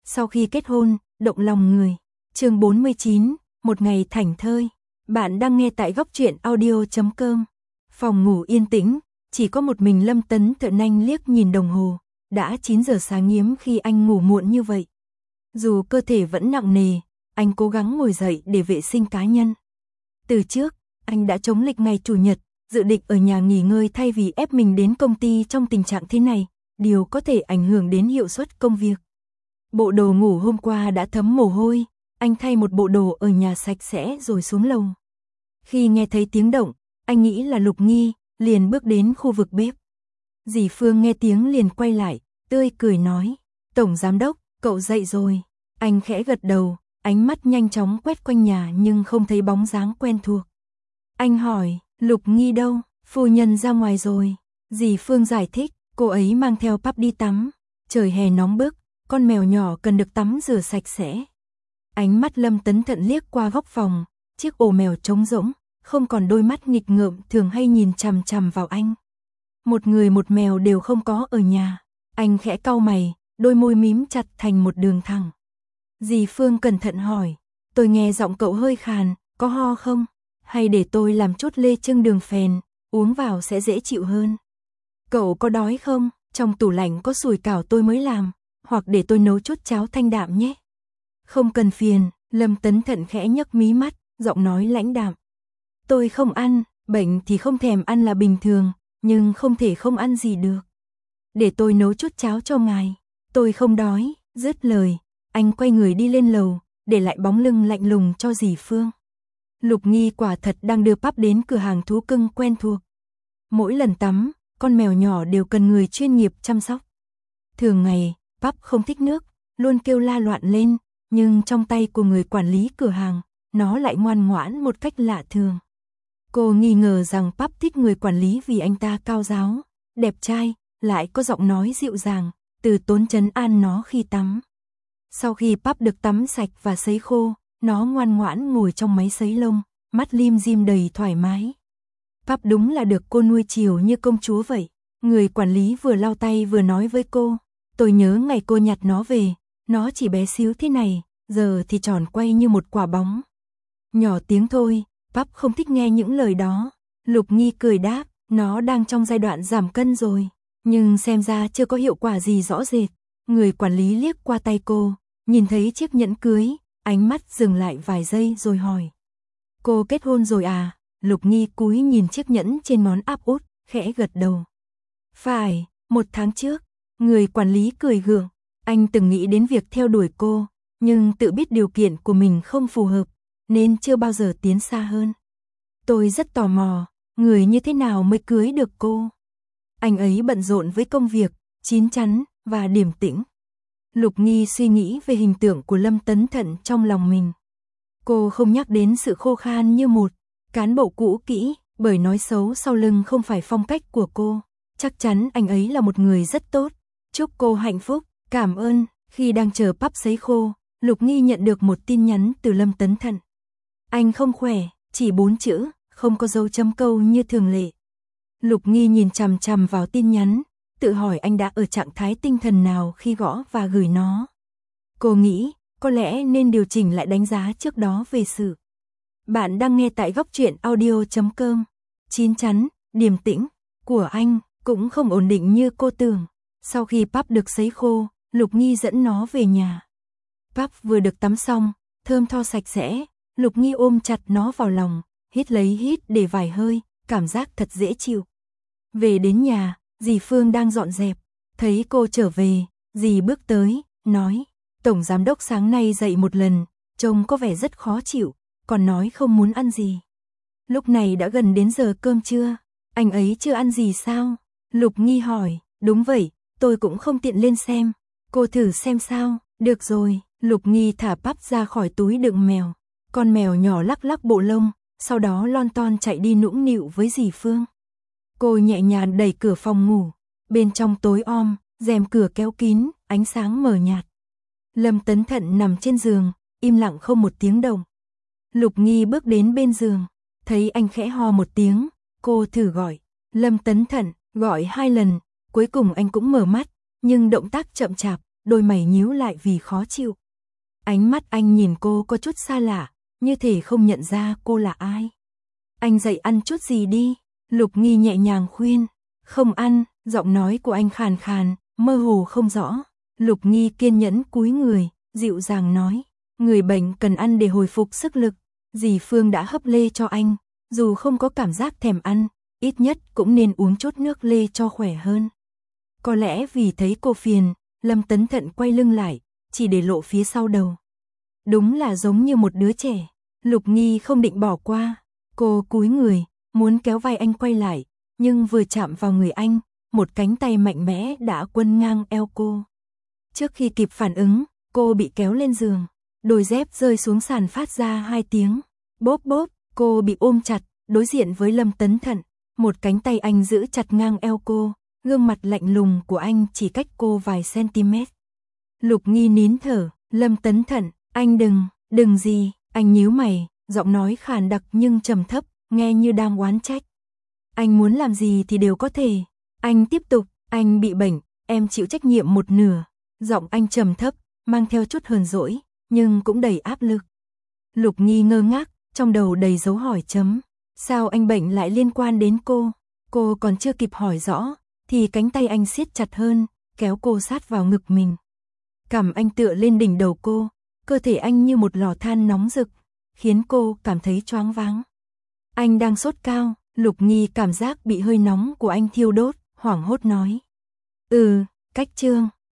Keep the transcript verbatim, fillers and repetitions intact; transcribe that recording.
Sau khi kết hôn, động lòng người. Chương bốn mươi chín, một ngày thảnh thơi. Bạn đang nghe tại góc truyện audio chấm com. Phòng ngủ yên tĩnh, chỉ có một mình Lâm Tấn Thận Anh liếc nhìn đồng hồ, đã chín giờ sáng hiếm khi anh ngủ muộn như vậy. Dù cơ thể vẫn nặng nề, anh cố gắng ngồi dậy để vệ sinh cá nhân. Từ trước, anh đã chống lịch ngày chủ nhật, dự định ở nhà nghỉ ngơi thay vì ép mình đến công ty trong tình trạng thế này, điều có thể ảnh hưởng đến hiệu suất công việc. Bộ đồ ngủ hôm qua đã thấm mồ hôi, anh thay một bộ đồ ở nhà sạch sẽ rồi xuống lầu. Khi nghe thấy tiếng động, anh nghĩ là Lục Nghi, liền bước đến khu vực bếp. Dì Phương nghe tiếng liền quay lại, tươi cười nói, Tổng Giám Đốc, cậu dậy rồi. Anh khẽ gật đầu, ánh mắt nhanh chóng quét quanh nhà nhưng không thấy bóng dáng quen thuộc. Anh hỏi, Lục Nghi đâu? Phu nhân ra ngoài rồi. Dì Phương giải thích, cô ấy mang theo Pắp đi tắm. Trời hè nóng bức, con mèo nhỏ cần được tắm rửa sạch sẽ. Ánh mắt Lâm Tấn Thận liếc qua góc phòng, chiếc ổ mèo trống rỗng, không còn đôi mắt nghịch ngợm thường hay nhìn chằm chằm vào anh. Một người một mèo đều không có ở nhà. Anh khẽ cau mày, đôi môi mím chặt thành một đường thẳng. Dì Phương cẩn thận hỏi, tôi nghe giọng cậu hơi khàn, có ho không? Hay để tôi làm chút lê trưng đường phèn, uống vào sẽ dễ chịu hơn. Cậu có đói không? Trong tủ lạnh có sủi cảo tôi mới làm, hoặc để tôi nấu chút cháo thanh đạm nhé. Không cần phiền, Lâm Tấn Thận khẽ nhấc mí mắt, giọng nói lãnh đạm. Tôi không ăn, bệnh thì không thèm ăn là bình thường, nhưng không thể không ăn gì được. Để tôi nấu chút cháo cho ngài, tôi không đói, dứt lời, anh quay người đi lên lầu, để lại bóng lưng lạnh lùng cho dì Phương. Lục Nghi quả thật đang đưa Pắp đến cửa hàng thú cưng quen thuộc. Mỗi lần tắm, con mèo nhỏ đều cần người chuyên nghiệp chăm sóc. Thường ngày, Pắp không thích nước, luôn kêu la loạn lên, nhưng trong tay của người quản lý cửa hàng, nó lại ngoan ngoãn một cách lạ thường. Cô nghi ngờ rằng Pắp thích người quản lý vì anh ta cao ráo, đẹp trai, lại có giọng nói dịu dàng, từ tốn trấn an nó khi tắm. Sau khi Pắp được tắm sạch và sấy khô, nó ngoan ngoãn ngồi trong máy sấy lông, mắt lim dim đầy thoải mái. Pắp đúng là được cô nuôi chiều như công chúa vậy. Người quản lý vừa lau tay vừa nói với cô, tôi nhớ ngày cô nhặt nó về, nó chỉ bé xíu thế này, giờ thì tròn quay như một quả bóng. Nhỏ tiếng thôi, Pắp không thích nghe những lời đó. Lục Nghi cười đáp, nó đang trong giai đoạn giảm cân rồi, nhưng xem ra chưa có hiệu quả gì rõ rệt. Người quản lý liếc qua tay cô, nhìn thấy chiếc nhẫn cưới, ánh mắt dừng lại vài giây rồi hỏi. Cô kết hôn rồi à? Lục Nghi cúi nhìn chiếc nhẫn trên ngón áp út, khẽ gật đầu. Phải, một tháng trước. Người quản lý cười gượng, anh từng nghĩ đến việc theo đuổi cô, nhưng tự biết điều kiện của mình không phù hợp, nên chưa bao giờ tiến xa hơn. Tôi rất tò mò, người như thế nào mới cưới được cô? Anh ấy bận rộn với công việc, chín chắn và điềm tĩnh. Lục Nghi suy nghĩ về hình tượng của Lâm Tấn Thận trong lòng mình. Cô không nhắc đến sự khô khan như một cán bộ cũ kỹ, bởi nói xấu sau lưng không phải phong cách của cô. Chắc chắn anh ấy là một người rất tốt. Chúc cô hạnh phúc, cảm ơn. Khi đang chờ Pắp sấy khô, Lục Nghi nhận được một tin nhắn từ Lâm Tấn Thận. Anh không khỏe, chỉ bốn chữ, không có dấu chấm câu như thường lệ. Lục Nghi nhìn chằm chằm vào tin nhắn, tự hỏi anh đã ở trạng thái tinh thần nào khi gõ và gửi nó. Cô nghĩ, có lẽ nên điều chỉnh lại đánh giá trước đó về sự. Bạn đang nghe tại góc truyện audio chấm com. Chín chắn, điềm tĩnh của anh cũng không ổn định như cô tưởng. Sau khi Pắp được sấy khô, Lục Nghi dẫn nó về nhà. Pắp vừa được tắm xong, thơm tho sạch sẽ, Lục Nghi ôm chặt nó vào lòng, hít lấy hít để vài hơi, cảm giác thật dễ chịu. Về đến nhà, dì Phương đang dọn dẹp, thấy cô trở về, dì bước tới, nói, Tổng Giám Đốc sáng nay dậy một lần, trông có vẻ rất khó chịu, còn nói không muốn ăn gì. Lúc này đã gần đến giờ cơm trưa, anh ấy chưa ăn gì sao? Lục Nghi hỏi, đúng vậy, tôi cũng không tiện lên xem, cô thử xem sao, được rồi. Lục Nghi thả Pắp ra khỏi túi đựng mèo, con mèo nhỏ lắc lắc bộ lông, sau đó lon ton chạy đi nũng nịu với dì Phương. Cô nhẹ nhàng đẩy cửa phòng ngủ, bên trong tối om, rèm cửa kéo kín, ánh sáng mờ nhạt. Lâm Tấn Thận nằm trên giường, im lặng không một tiếng động. Lục Nghi bước đến bên giường, thấy anh khẽ ho một tiếng, cô thử gọi, Lâm Tấn Thận, gọi hai lần, cuối cùng anh cũng mở mắt, nhưng động tác chậm chạp, đôi mày nhíu lại vì khó chịu. Ánh mắt anh nhìn cô có chút xa lạ, như thể không nhận ra cô là ai. Anh dậy ăn chút gì đi, Lục Nghi nhẹ nhàng khuyên. Không ăn, giọng nói của anh khàn khàn, mơ hồ không rõ. Lục Nghi kiên nhẫn cúi người, dịu dàng nói. Người bệnh cần ăn để hồi phục sức lực. Dì Phương đã hấp lê cho anh, dù không có cảm giác thèm ăn, ít nhất cũng nên uống chút nước lê cho khỏe hơn. Có lẽ vì thấy cô phiền, Lâm Tấn Thận quay lưng lại, chỉ để lộ phía sau đầu. Đúng là giống như một đứa trẻ. Lục Nghi không định bỏ qua. Cô cúi người, muốn kéo vai anh quay lại, nhưng vừa chạm vào người anh, một cánh tay mạnh mẽ đã quấn ngang eo cô. Trước khi kịp phản ứng, cô bị kéo lên giường. Đôi dép rơi xuống sàn phát ra hai tiếng. Bốp bốp, cô bị ôm chặt, đối diện với Lâm Tấn Thận. Một cánh tay anh giữ chặt ngang eo cô, gương mặt lạnh lùng của anh chỉ cách cô vài cm. Lục Nghi nín thở, Lâm Tấn Thận, anh đừng, đừng gì, anh nhíu mày, giọng nói khàn đặc nhưng trầm thấp, nghe như đang oán trách. Anh muốn làm gì thì đều có thể. Anh tiếp tục, anh bị bệnh, em chịu trách nhiệm một nửa. Giọng anh trầm thấp, mang theo chút hờn dỗi, nhưng cũng đầy áp lực. Lục Nghi ngơ ngác, trong đầu đầy dấu hỏi chấm. Sao anh bệnh lại liên quan đến cô? Cô còn chưa kịp hỏi rõ, thì cánh tay anh siết chặt hơn, kéo cô sát vào ngực mình. Cằm anh tựa lên đỉnh đầu cô, cơ thể anh như một lò than nóng rực, khiến cô cảm thấy choáng váng. Anh đang sốt cao, Lục Nghi cảm giác bị hơi nóng của anh thiêu đốt, hoảng hốt nói. Ừ, cách Trương.